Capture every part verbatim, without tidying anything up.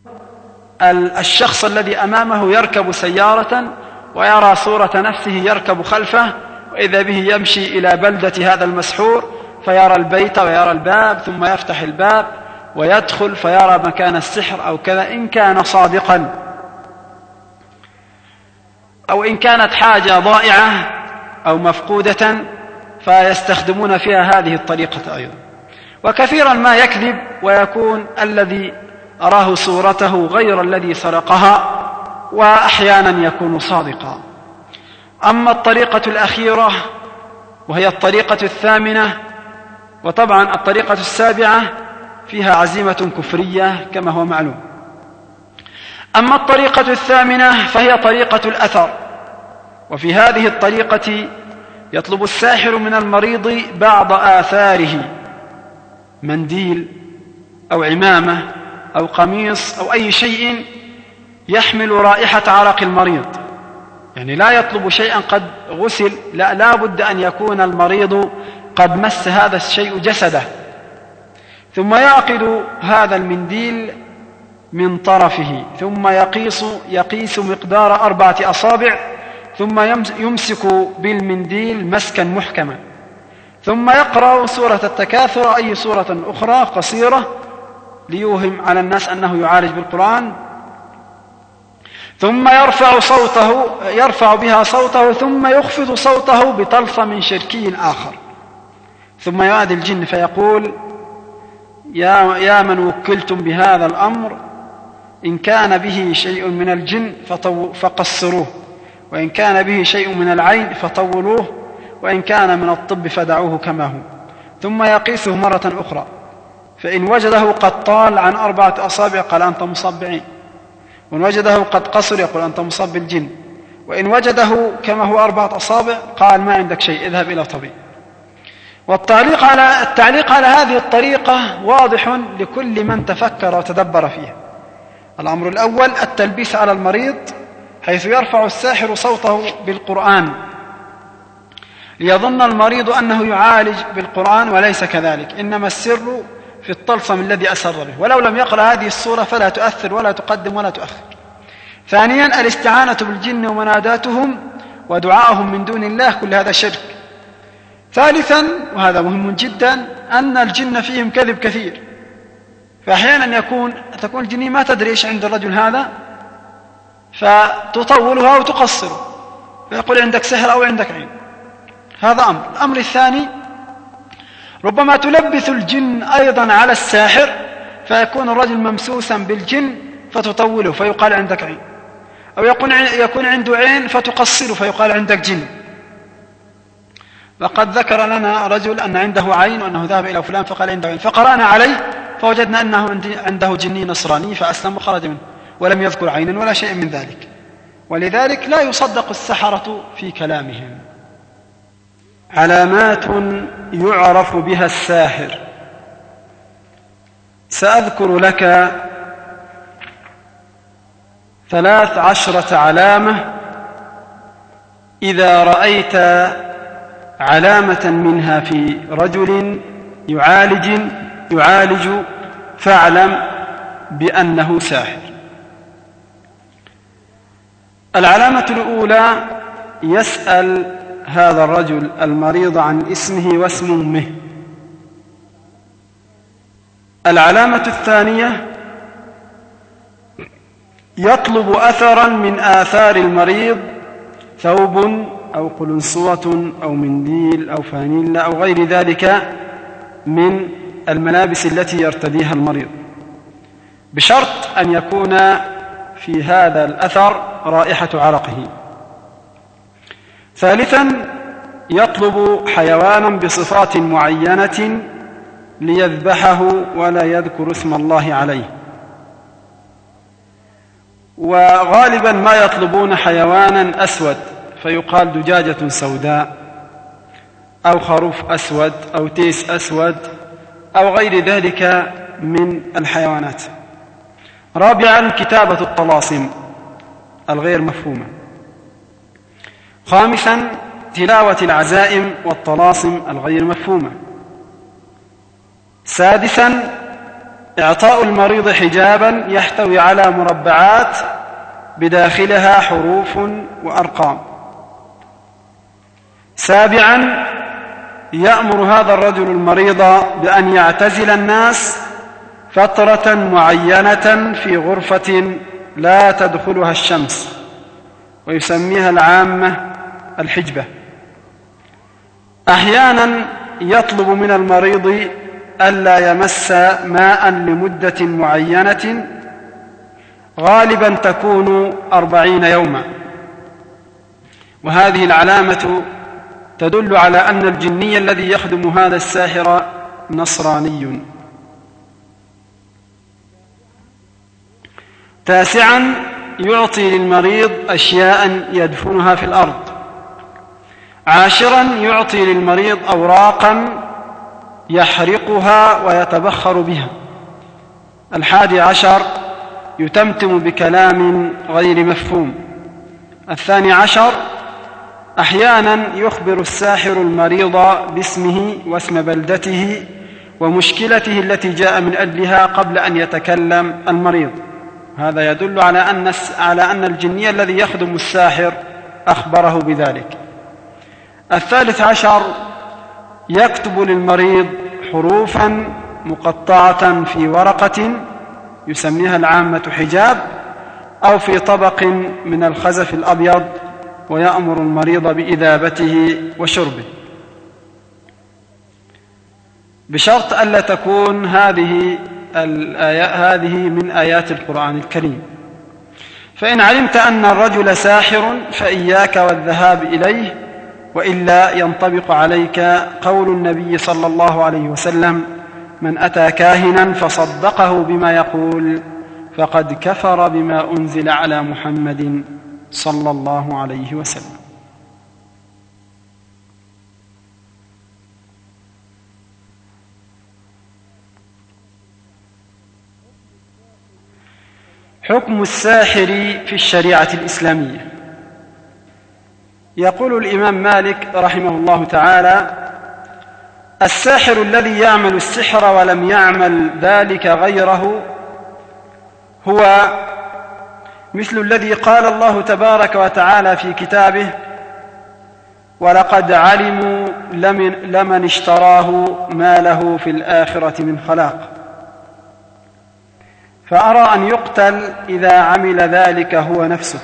الشخص الذي أمامه يركب سيارة ويرى صورة نفسه يركب خلفه، وإذا به يمشي إلى بلدة هذا المسحور فيرى البيت ويرى الباب، ثم يفتح الباب ويدخل فيرى مكان السحر أو كذا، إن كان صادقا، أو إن كانت حاجة ضائعة أو مفقودة فيستخدمون فيها هذه الطريقة أيضا. وكثيرا ما يكذب ويكون الذي أراه صورته غير الذي سرقها، وأحيانا يكون صادقا. أما الطريقة الأخيرة وهي الطريقة الثامنة، وطبعا الطريقة السابعة فيها عزيمة كفرية كما هو معلوم. أما الطريقة الثامنة فهي طريقة الأثر، وفي هذه الطريقة يطلب الساحر من المريض بعض آثاره، منديل أو عمامة أو قميص أو أي شيء يحمل رائحة عرق المريض، يعني لا يطلب شيئا قد غسل، لا, لا بد أن يكون المريض قد مس هذا الشيء جسده، ثم يعقد هذا المنديل من طرفه، ثم يقيس, يقيس مقدار أربعة أصابع، ثم يمسك بالمنديل مسكا محكما، ثم يقرأ سورة التكاثر أي سورة أخرى قصيرة ليوهم على الناس أنه يعالج بالقرآن، ثم يرفع صوته يرفع بها صوته، ثم يخفض صوته بطلسم شركي آخر، ثم ينادي الجن فيقول: يا, يا من وكلتم بهذا الأمر، إن كان به شيء من الجن فقصروه، وإن كان به شيء من العين فطولوه، وإن كان من الطب فدعوه كما هو. ثم يقيسه مرة أخرى، فإن وجده قد طال عن أربعة أصابع قال: أنت مصاب بعين، وإن وجده قد قصر يقول: أنت مصاب بالجن، وإن وجده كما هو أربعة أصابع قال: ما عندك شيء، اذهب إلى طبيب. والتعليق على التعليق على هذه الطريقة واضح لكل من تفكر وتدبر فيها. الأمر الأول التلبيس على المريض، حيث يرفع الساحر صوته بالقرآن ليظن المريض أنه يعالج بالقرآن، وليس كذلك، إنما السر في الطلسم الذي أسر به، ولو لم يقرأ هذه السورة فلا تؤثر ولا تقدم ولا تؤخر. ثانيا الاستعانة بالجن ومناداتهم ودعائهم من دون الله، كل هذا شرك. ثالثا وهذا مهم جدا أن الجن فيهم كذب كثير، فأحيانا يكون تكون الجنية ما تدري إيش عند الرجل هذا فتطولها وتقصره، فيقول: عندك سحر أو عندك عين. هذا أمر. الأمر الثاني ربما تلبث الجن أيضا على الساحر، فيكون الرجل ممسوسا بالجن فتطوله فيقال: عندك عين، أو يكون يكون عنده عين فتقصره فيقال: عندك جن. وقد ذكر لنا رجل أن عنده عين وأنه ذهب إلى فلان فقال: عنده عين، فقرأنا عليه فوجدنا أنه عنده جني نصراني فأسلم وخرج منه، ولم يذكر عينا ولا شيء من ذلك. ولذلك لا يصدق السحرة في كلامهم. علامات يعرف بها الساحر. سأذكر لك ثلاث عشرة علامة، إذا رأيت علامة منها في رجل يعالج يعالج فاعلم بأنه ساحر. العلامة الأولى: يسأل هذا الرجل المريض عن اسمه واسم أمه. العلامة الثانية: يطلب أثرا من آثار المريض، ثوب أو قلنسوة أو منديل أو فانيلا أو غير ذلك من الملابس التي يرتديها المريض، بشرط أن يكون في هذا الأثر رائحة عرقه. ثالثا: يطلب حيوانا بصفات معينة ليذبحه ولا يذكر اسم الله عليه. وغالبا ما يطلبون حيوانا أسود، فيقال دجاجة سوداء أو خروف أسود أو تيس أسود أو غير ذلك من الحيوانات. رابعا: كتابة الطلاسم الغير مفهومة. خامسا: تلاوة العزائم والطلاسم الغير مفهومة. سادسا: إعطاء المريض حجابا يحتوي على مربعات بداخلها حروف وأرقام. سابعا يأمر هذا الرجل المريض بأن يعتزل الناس فترة معينة في غرفة لا تدخلها الشمس، ويسميها العامة الحجبة. أحيانا يطلب من المريض ألا يمس ماء لمدة معينة غالبا تكون أربعين يوما، وهذه العلامة تدل على أن الجني الذي يخدم هذا الساحر نصراني. تاسعا يعطي للمريض أشياء يدفنها في الأرض. عاشرا يعطي للمريض أوراقا يحرقها ويتبخر بها. الحادي عشر يتمتم بكلام غير مفهوم. الثاني عشر أحيانا يخبر الساحر المريض باسمه واسم بلدته ومشكلته التي جاء من أجلها قبل أن يتكلم المريض. هذا يدل على أن على أن الجني الذي يخدم الساحر أخبره بذلك. الثالث عشر يكتب للمريض حروفا مقطعة في ورقة يسميها العامة حجاب أو في طبق من الخزف الأبيض، ويأمر المريض بإذابته وشربه، بشرط ألا تكون هذه هذه من آيات القرآن الكريم. فإن علمت أن الرجل ساحر فإياك والذهاب إليه، وإلا ينطبق عليك قول النبي صلى الله عليه وسلم: من أتى كاهنا فصدقه بما يقول فقد كفر بما أنزل على محمد صلى الله عليه وسلم. حكم الساحر في الشريعة الإسلامية. يقول الإمام مالك رحمه الله تعالى: الساحر الذي يعمل السحر ولم يعمل ذلك غيره هو مثل الذي قال الله تبارك وتعالى في كتابه: ولقد علموا لمن اشتراه ما له في الآخرة من خلاق. فأرى أن يقتل إذا عمل ذلك هو نفسه.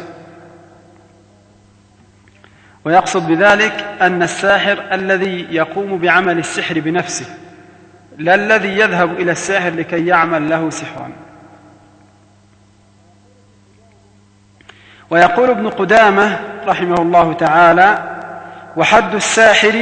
ويقصد بذلك أن الساحر الذي يقوم بعمل السحر بنفسه، لا الذي يذهب إلى الساحر لكي يعمل له سحرا. ويقول ابن قدامة رحمه الله تعالى: وحد الساحر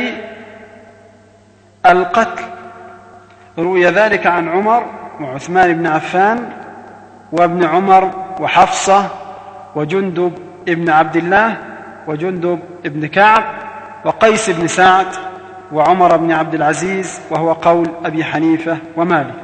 القتل. روي ذلك عن عمر وعثمان بن عفان وابن عمر وحفصة وجندب ابن عبد الله وجندب ابن كعب وقيس بن سعد وعمر بن عبد العزيز، وهو قول أبي حنيفة ومالك.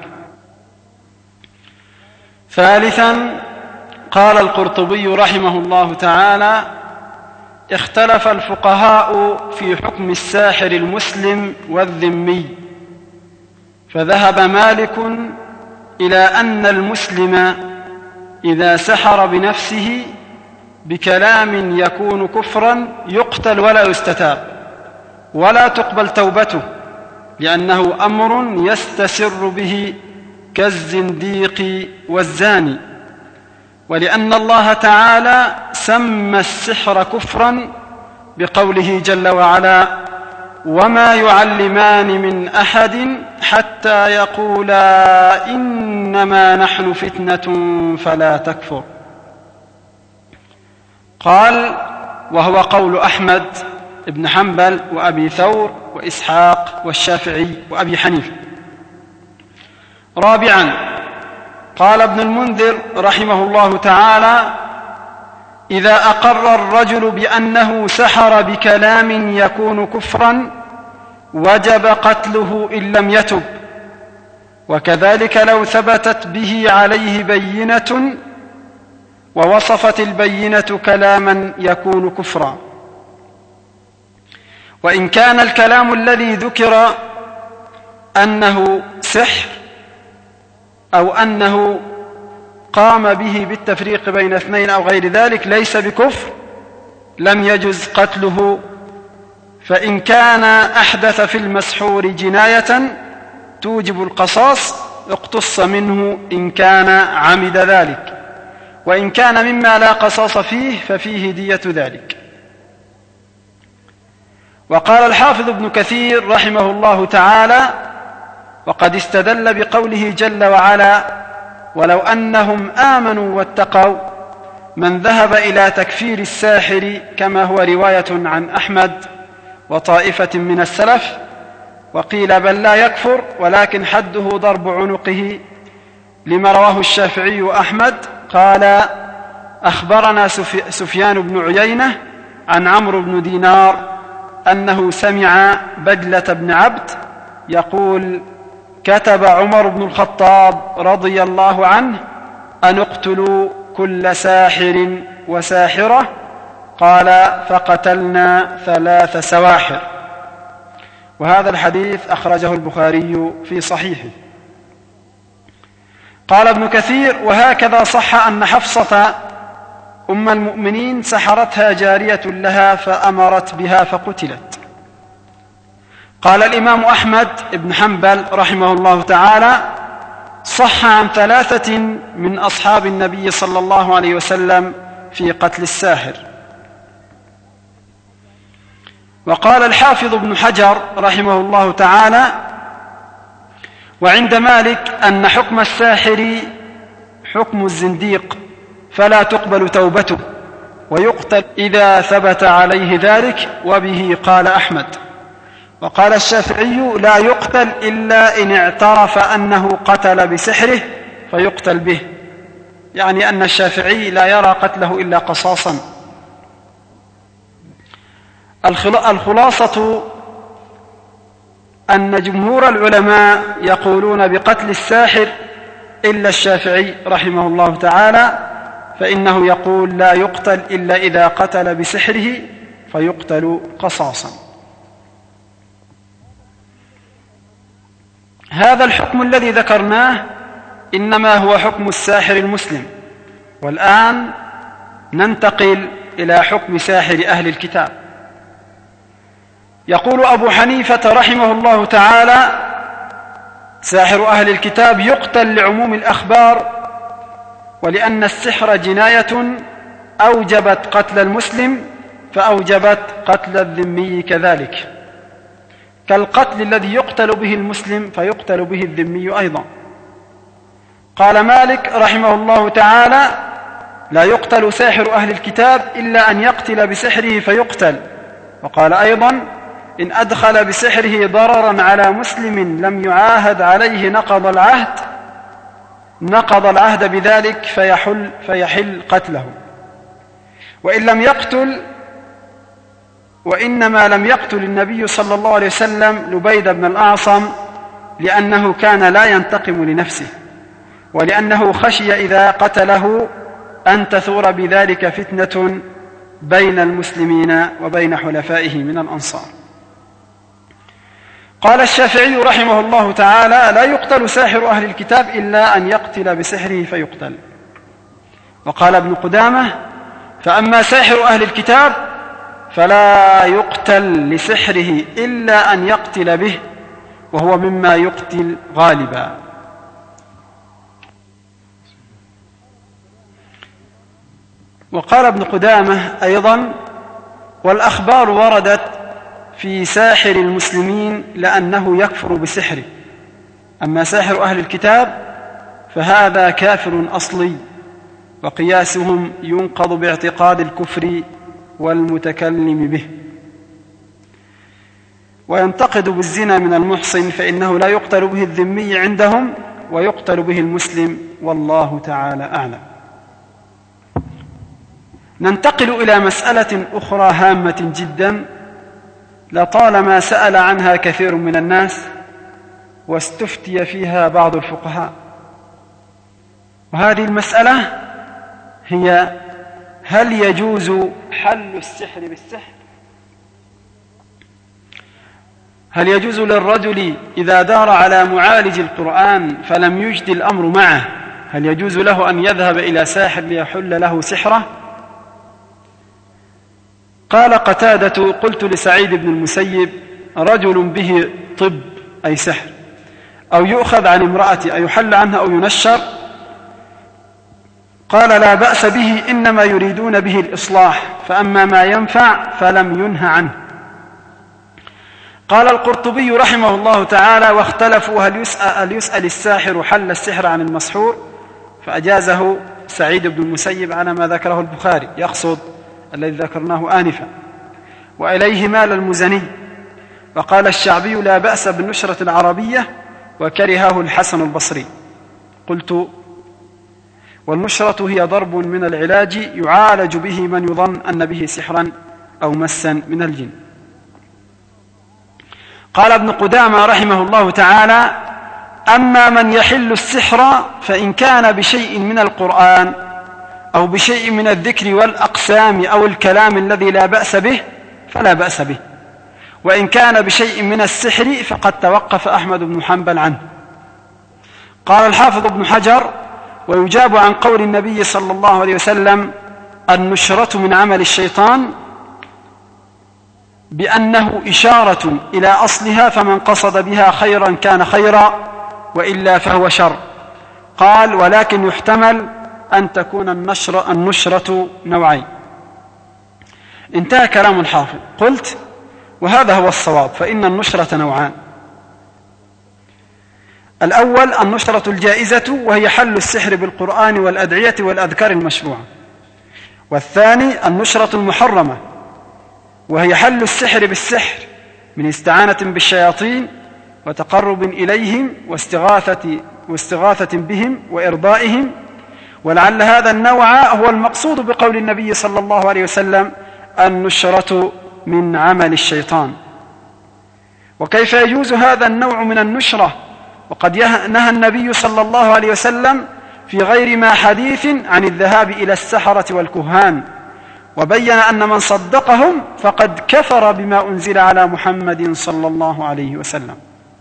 ثالثا قال القرطبي رحمه الله تعالى: اختلف الفقهاء في حكم الساحر المسلم والذمي، فذهب مالك إلى أن المسلم إذا سحر بنفسه بكلام يكون كفرا يقتل ولا يستتاب ولا تقبل توبته، لأنه أمر يستسر به كالزنديق والزاني، ولأن الله تعالى سمى السحر كفرا بقوله جل وعلا: وما يعلمان من أحد حتى يقولا إنما نحن فتنة فلا تكفر. قال: وهو قول أحمد بن حنبل وأبي ثور وإسحاق والشافعي وأبي حنيفة. رابعا قال ابن المنذر رحمه الله تعالى: إذا أقر الرجل بأنه سحر بكلام يكون كفرا وجب قتله إن لم يتب، وكذلك لو ثبتت به عليه بينة ووصفت البينة كلاما يكون كفرا. وإن كان الكلام الذي ذكر أنه سحر أو أنه قام به بالتفريق بين اثنين أو غير ذلك ليس بكفر لم يجز قتله. فإن كان أحدث في المسحور جناية توجب القصاص اقتص منه إن كان عمد ذلك، وإن كان مما لا قصاص فيه ففيه دية ذلك. وقال الحافظ ابن كثير رحمه الله تعالى: وقد استدل بقوله جل وعلا: ولو أنهم آمنوا واتقوا، من ذهب إلى تكفير الساحر كما هو رواية عن أحمد وطائفة من السلف، وقيل بل لا يكفر ولكن حده ضرب عنقه، لما رواه الشافعي وأحمد. قال: أخبرنا سفيان بن عيينة عن عمرو بن دينار أنه سمع بجلة بن عبد يقول: كتب عمر بن الخطاب رضي الله عنه أن اقتلوا كل ساحر وساحرة. قال: فقتلنا ثلاث سواحر. وهذا الحديث أخرجه البخاري في صحيحه. قال ابن كثير: وهكذا صح أن حفصة أم المؤمنين سحرتها جارية لها فأمرت بها فقتلت. قال الإمام أحمد بن حنبل رحمه الله تعالى: صح عن ثلاثة من أصحاب النبي صلى الله عليه وسلم في قتل الساحر. وقال الحافظ ابن حجر رحمه الله تعالى: وعند مالك أن حكم الساحر حكم الزنديق فلا تقبل توبته ويقتل إذا ثبت عليه ذلك، وبه قال أحمد. وقال الشافعي: لا يقتل إلا إن اعترف أنه قتل بسحره فيقتل به، يعني أن الشافعي لا يرى قتله إلا قصاصا. الخلاصة أن جمهور العلماء يقولون بقتل الساحر إلا الشافعي رحمه الله تعالى، فإنه يقول لا يقتل إلا إذا قتل بسحره فيقتل قصاصا. هذا الحكم الذي ذكرناه إنما هو حكم الساحر المسلم. والآن ننتقل إلى حكم ساحر أهل الكتاب. يقول أبو حنيفة رحمه الله تعالى: ساحر أهل الكتاب يقتل لعموم الأخبار، ولأن السحر جناية أوجبت قتل المسلم فأوجبت قتل الذمي كذلك، كالقتل الذي يقتل به المسلم فيقتل به الذمي أيضا. قال مالك رحمه الله تعالى: لا يقتل ساحر أهل الكتاب إلا أن يقتل بسحره فيقتل. وقال أيضا: إن أدخل بسحره ضررا على مسلم لم يعاهد عليه نقض العهد نقض العهد بذلك فيحل, فيحل قتله. وإن لم يقتل وإنما لم يقتل النبي صلى الله عليه وسلم لبيد بن الأعصم لأنه كان لا ينتقم لنفسه، ولأنه خشي إذا قتله أن تثور بذلك فتنة بين المسلمين وبين حلفائه من الأنصار. قال الشافعي رحمه الله تعالى: لا يقتل ساحر أهل الكتاب إلا أن يقتل بسحره فيقتل. وقال ابن قدامة: فأما ساحر أهل الكتاب فلا يقتل لسحره إلا أن يقتل به، وهو مما يقتل غالبا. وقال ابن قدامة أيضا: والأخبار وردت في ساحر المسلمين لأنه يكفر بسحره، أما ساحر أهل الكتاب فهذا كافر أصلي، وقياسهم ينقض باعتقاد الكفر والمتكلم به. وينتقد بالزنا من المحصن فإنه لا يقتل به الذمي عندهم ويقتل به المسلم، والله تعالى أعلم. ننتقل إلى مسألة أخرى هامة جدا لطالما سأل عنها كثير من الناس واستفتي فيها بعض الفقهاء، وهذه المسألة هي: هل يجوز حل السحر بالسحر؟ هل يجوز للرجل إذا دار على معالج القرآن فلم يجد الأمر معه، هل يجوز له أن يذهب إلى ساحر ليحل له سحره؟ قال قتادة: قلت لسعيد بن المسيب: رجل به طب أي سحر أو يؤخذ عن امرأة أيحل عنها أو ينشر؟ قال: لا بأس به، إنما يريدون به الإصلاح، فأما ما ينفع فلم ينه عنه. قال القرطبي رحمه الله تعالى: واختلفوا هل يسأل, هل يسأل الساحر حل السحر عن المسحور؟ فأجازه سعيد بن المسيب على ما ذكره البخاري، يقصد الذي ذكرناه آنفا، وإليه مال المزني. وقال الشعبي: لا بأس بالنشرة العربية، وكرهه الحسن البصري. قلت: والنشرة هي ضرب من العلاج يعالج به من يظن أن به سحرا أو مسا من الجن. قال ابن قدامة رحمه الله تعالى: أما من يحل السحر فإن كان بشيء من القرآن أو بشيء من الذكر والأقسام أو الكلام الذي لا بأس به فلا بأس به، وإن كان بشيء من السحر فقد توقف أحمد بن حنبل عنه. قال الحافظ ابن حجر: ويجاب عن قول النبي صلى الله عليه وسلم: النشرة من عمل الشيطان، بأنه إشارة إلى أصلها، فمن قصد بها خيرا كان خيرا، وإلا فهو شر. قال: ولكن يحتمل أن تكون النشرة, النشرة نوعين. انتهى كلام الحافظ. قلت: وهذا هو الصواب، فإن النشرة نوعان: الأول النشرة الجائزة، وهي حل السحر بالقرآن والأدعية والأذكار المشروعة، والثاني النشرة المحرمة، وهي حل السحر بالسحر من استعانة بالشياطين وتقرب إليهم واستغاثة, واستغاثة بهم وإرضائهم. ولعل هذا النوع هو المقصود بقول النبي صلى الله عليه وسلم: النشرة من عمل الشيطان. وكيف يجوز هذا النوع من النشرة وقد نهى النبي صلى الله عليه وسلم في غير ما حديث عن الذهاب إلى السحرة والكهان، وبين أن من صدقهم فقد كفر بما أنزل على محمد صلى الله عليه وسلم.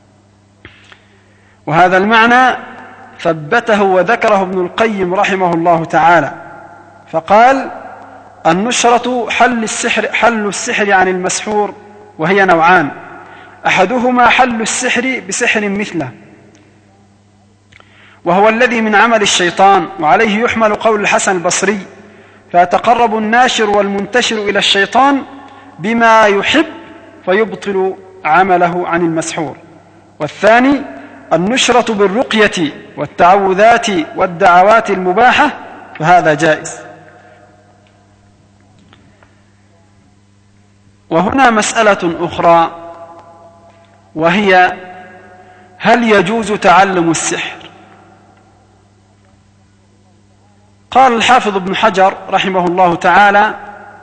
وهذا المعنى ثبته وذكره ابن القيم رحمه الله تعالى، فقال: النشرة حل السحر, حل السحر عن المسحور، وهي نوعان: أحدهما حل السحر بسحر مثله، وهو الذي من عمل الشيطان، وعليه يحمل قول الحسن البصري: فيتقرب الناشر والمنتشر إلى الشيطان بما يحب فيبطل عمله عن المسحور. والثاني النشرة بالرقية والتعوذات والدعوات المباحة، فهذا جائز. وهنا مسألة أخرى، وهي: هل يجوز تعلم السحر؟ قال الحافظ ابن حجر رحمه الله تعالى: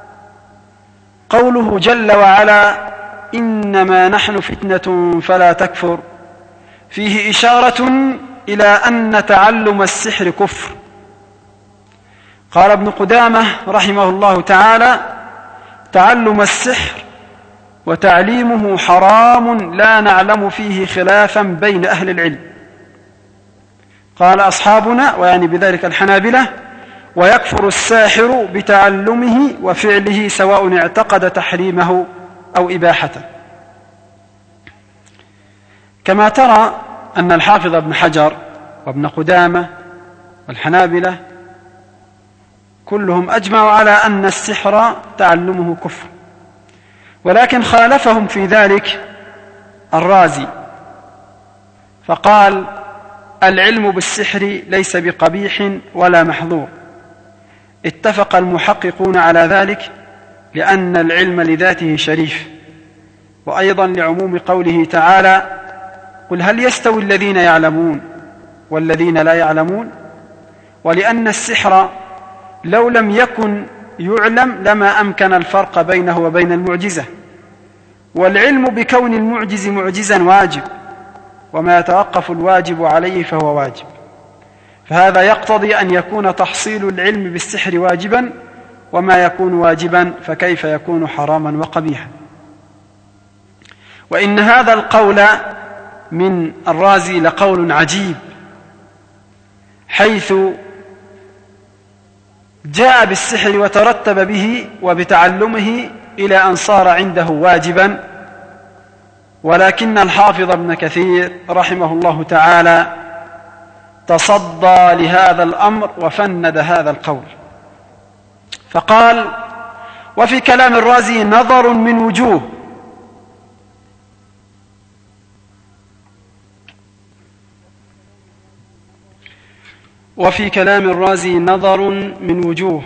قوله جل وعلا: إنما نحن فتنة فلا تكفر، فيه إشارة إلى أن تعلم السحر كفر. قال ابن قدامة رحمه الله تعالى: تعلم السحر وتعليمه حرام، لا نعلم فيه خلافا بين أهل العلم. قال أصحابنا، ويعني بذلك الحنابلة: ويكفر الساحر بتعلمه وفعله سواء اعتقد تحريمه أو إباحته. كما ترى أن الحافظ ابن حجر وابن قدامة والحنابلة كلهم أجمعوا على أن السحر تعلمه كفر، ولكن خالفهم في ذلك الرازي، فقال: العلم بالسحر ليس بقبيح ولا محظور. اتفق المحققون على ذلك لأن العلم لذاته شريف، وأيضا لعموم قوله تعالى: قل هل يستوي الذين يعلمون والذين لا يعلمون، ولأن السحر لو لم يكن يعلم لما أمكن الفرق بينه وبين المعجزة، والعلم بكون المعجز معجزا واجب، وما يتوقف الواجب عليه فهو واجب، فهذا يقتضي أن يكون تحصيل العلم بالسحر واجبا، وما يكون واجبا فكيف يكون حراما وقبيحا. وإن هذا القول من الرازي لقول عجيب، حيث جاء بالسحر وترتب به وبتعلمه إلى أن صار عنده واجبا، ولكن الحافظ ابن كثير رحمه الله تعالى تصدى لهذا الأمر وفند هذا القول، فقال: وفي كلام الرازي نظر من وجوه، وفي كلام الرازي نظر من وجوه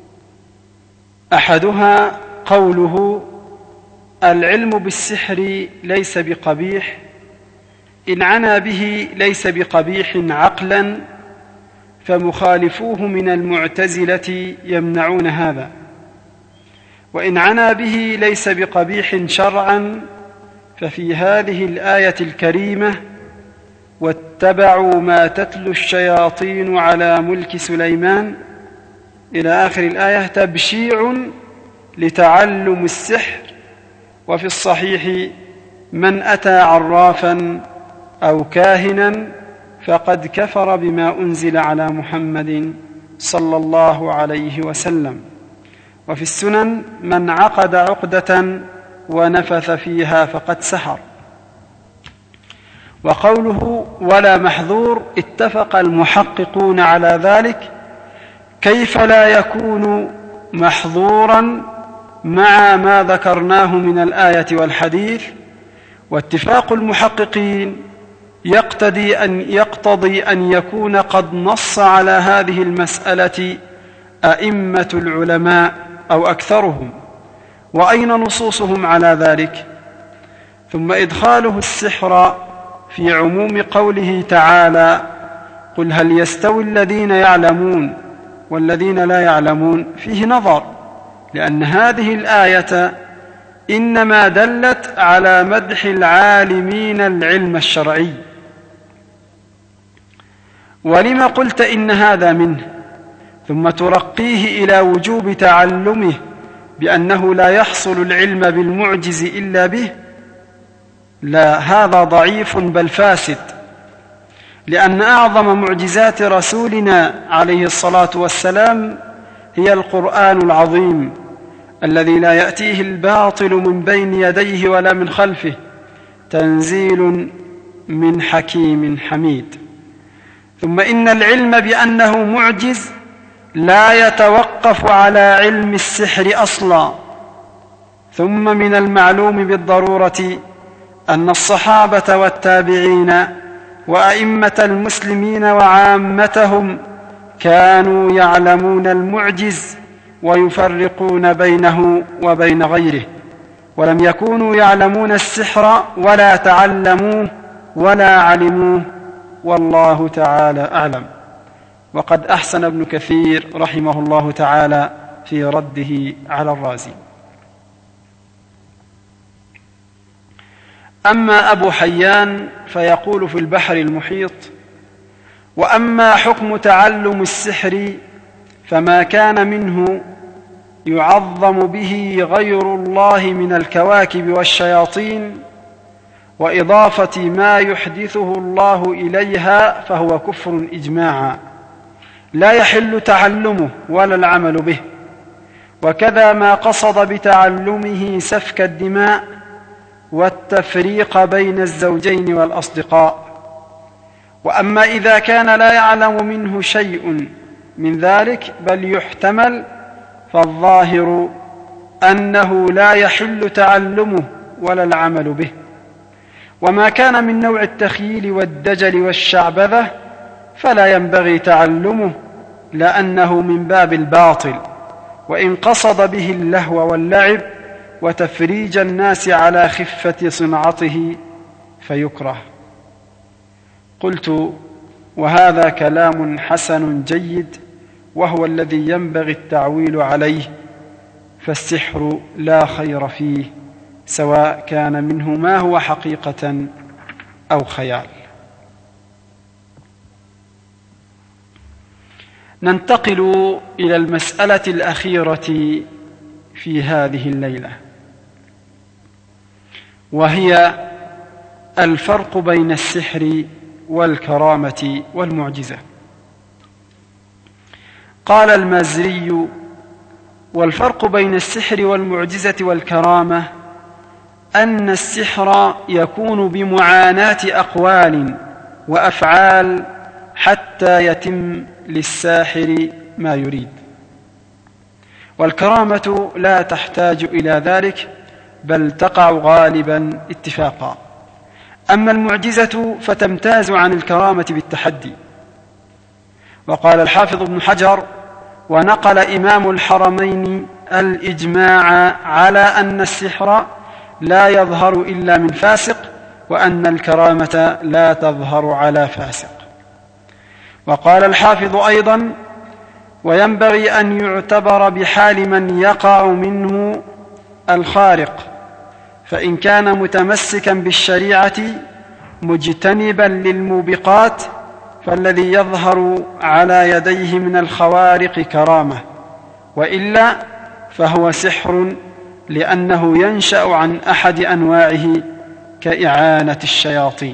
أحدها قوله: العلم بالسحر ليس بقبيح، إن عنا به ليس بقبيح عقلا، فمخالفوه من المعتزلة يمنعون هذا، وإن عنا به ليس بقبيح شرعا، ففي هذه الآية الكريمة: واتبعوا ما تتلو الشياطين على ملك سليمان إلى آخر الآية تبشيع لتعلم السحر. وفي الصحيح: من أتى عرافا أو كاهنا فقد كفر بما أنزل على محمد صلى الله عليه وسلم. وفي السنن: من عقد عقدة ونفث فيها فقد سحر. وقوله: ولا محذور، اتفق المحققون على ذلك، كيف لا يكون محظورا مع ما ذكرناه من الآية والحديث؟ واتفاق المحققين يقتضي أن, يقتضي أن يكون قد نص على هذه المسألة أئمة العلماء أو أكثرهم، وأين نصوصهم على ذلك؟ ثم إدخاله السحر في عموم قوله تعالى: قل هل يستوي الذين يعلمون والذين لا يعلمون، فيه نظر، لأن هذه الآية إنما دلت على مدح العالمين العلم الشرعي. ولما قلت إن هذا منه ثم ترقيه إلى وجوب تعلمه بأنه لا يحصل العلم بالمعجز إلا به؟ لا، هذا ضعيف بل فاسد، لأن أعظم معجزات رسولنا عليه الصلاة والسلام هي القرآن العظيم الذي لا يأتيه الباطل من بين يديه ولا من خلفه، تنزيل من حكيم حميد. ثم إن العلم بأنه معجز لا يتوقف على علم السحر أصلا. ثم من المعلوم بالضرورة أن الصحابة والتابعين وأئمة المسلمين وعامتهم كانوا يعلمون المعجز ويفرقون بينه وبين غيره، ولم يكونوا يعلمون السحر ولا تعلموه ولا علموه، والله تعالى أعلم. وقد أحسن ابن كثير رحمه الله تعالى في رده على الرازي. أما أبو حيان فيقول في البحر المحيط: وأما حكم تعلم السحر فما كان منه يعظم به غير الله من الكواكب والشياطين وإضافة ما يحدثه الله إليها فهو كفر إجماعا، لا يحل تعلمه ولا العمل به. وكذا ما قصد بتعلمه سفك الدماء والتفريق بين الزوجين والأصدقاء. وأما إذا كان لا يعلم منه شيء من ذلك بل يحتمل، فالظاهر أنه لا يحل تعلمه ولا العمل به. وما كان من نوع التخييل والدجل والشعبذة فلا ينبغي تعلمه، لأنه من باب الباطل، وإن قصد به اللهو واللعب وتفريج الناس على خفة صنعته فيكره. قلت: وهذا كلام حسن جيد، وهو الذي ينبغي التعويل عليه، فالسحر لا خير فيه، سواء كان منه ما هو حقيقة أو خيال. ننتقل إلى المسألة الأخيرة في هذه الليلة، وهي الفرق بين السحر والكرامة والمعجزة. قال المازري: والفرق بين السحر والمعجزة والكرامة أن السحر يكون بمعاناة أقوال وأفعال حتى يتم للساحر ما يريد، والكرامة لا تحتاج إلى ذلك بل تقع غالبا اتفاقا. أما المعجزة فتمتاز عن الكرامة بالتحدي. وقال الحافظ ابن حجر: ونقل إمام الحرمين الإجماع على أن السحر لا يظهر إلا من فاسق، وأن الكرامة لا تظهر على فاسق. وقال الحافظ أيضا: وينبغي أن يعتبر بحال من يقع منه الخارق، فإن كان متمسكا بالشريعة مجتنبا للموبقات فالذي يظهر على يديه من الخوارق كرامة، وإلا فهو سحر، لأنه ينشأ عن أحد أنواعه كإعانة الشياطين.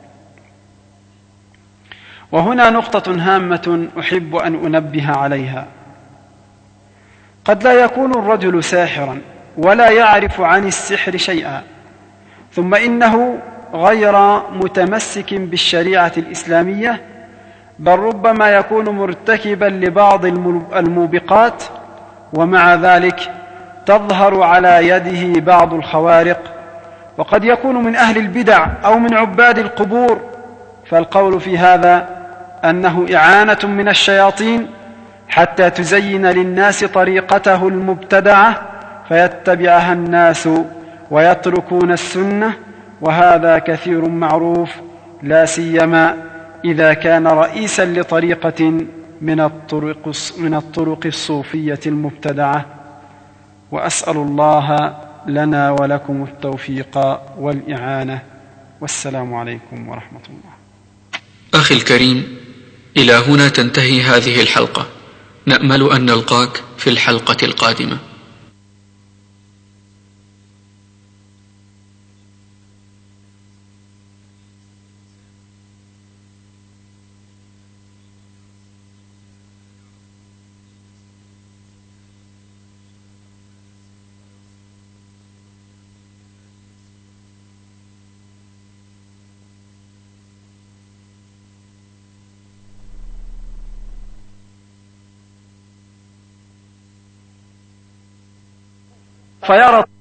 وهنا نقطة هامة أحب أن أنبه عليها: قد لا يكون الرجل ساحرا ولا يعرف عن السحر شيئا، ثم إنه غير متمسك بالشريعة الإسلامية، بل ربما يكون مرتكبا لبعض الموبقات، ومع ذلك تظهر على يده بعض الخوارق، وقد يكون من أهل البدع أو من عباد القبور. فالقول في هذا أنه إعانة من الشياطين حتى تزين للناس طريقته المبتدعة فيتبعها الناس ويتركون السنة، وهذا كثير معروف، لا سيما إذا كان رئيسا لطريقة من الطرق, من الطرق الصوفية المبتدعة. وأسأل الله لنا ولكم التوفيق والإعانة، والسلام عليكم ورحمة الله. أخي الكريم، إلى هنا تنتهي هذه الحلقة، نأمل أن نلقاك في الحلقة القادمة. فيرى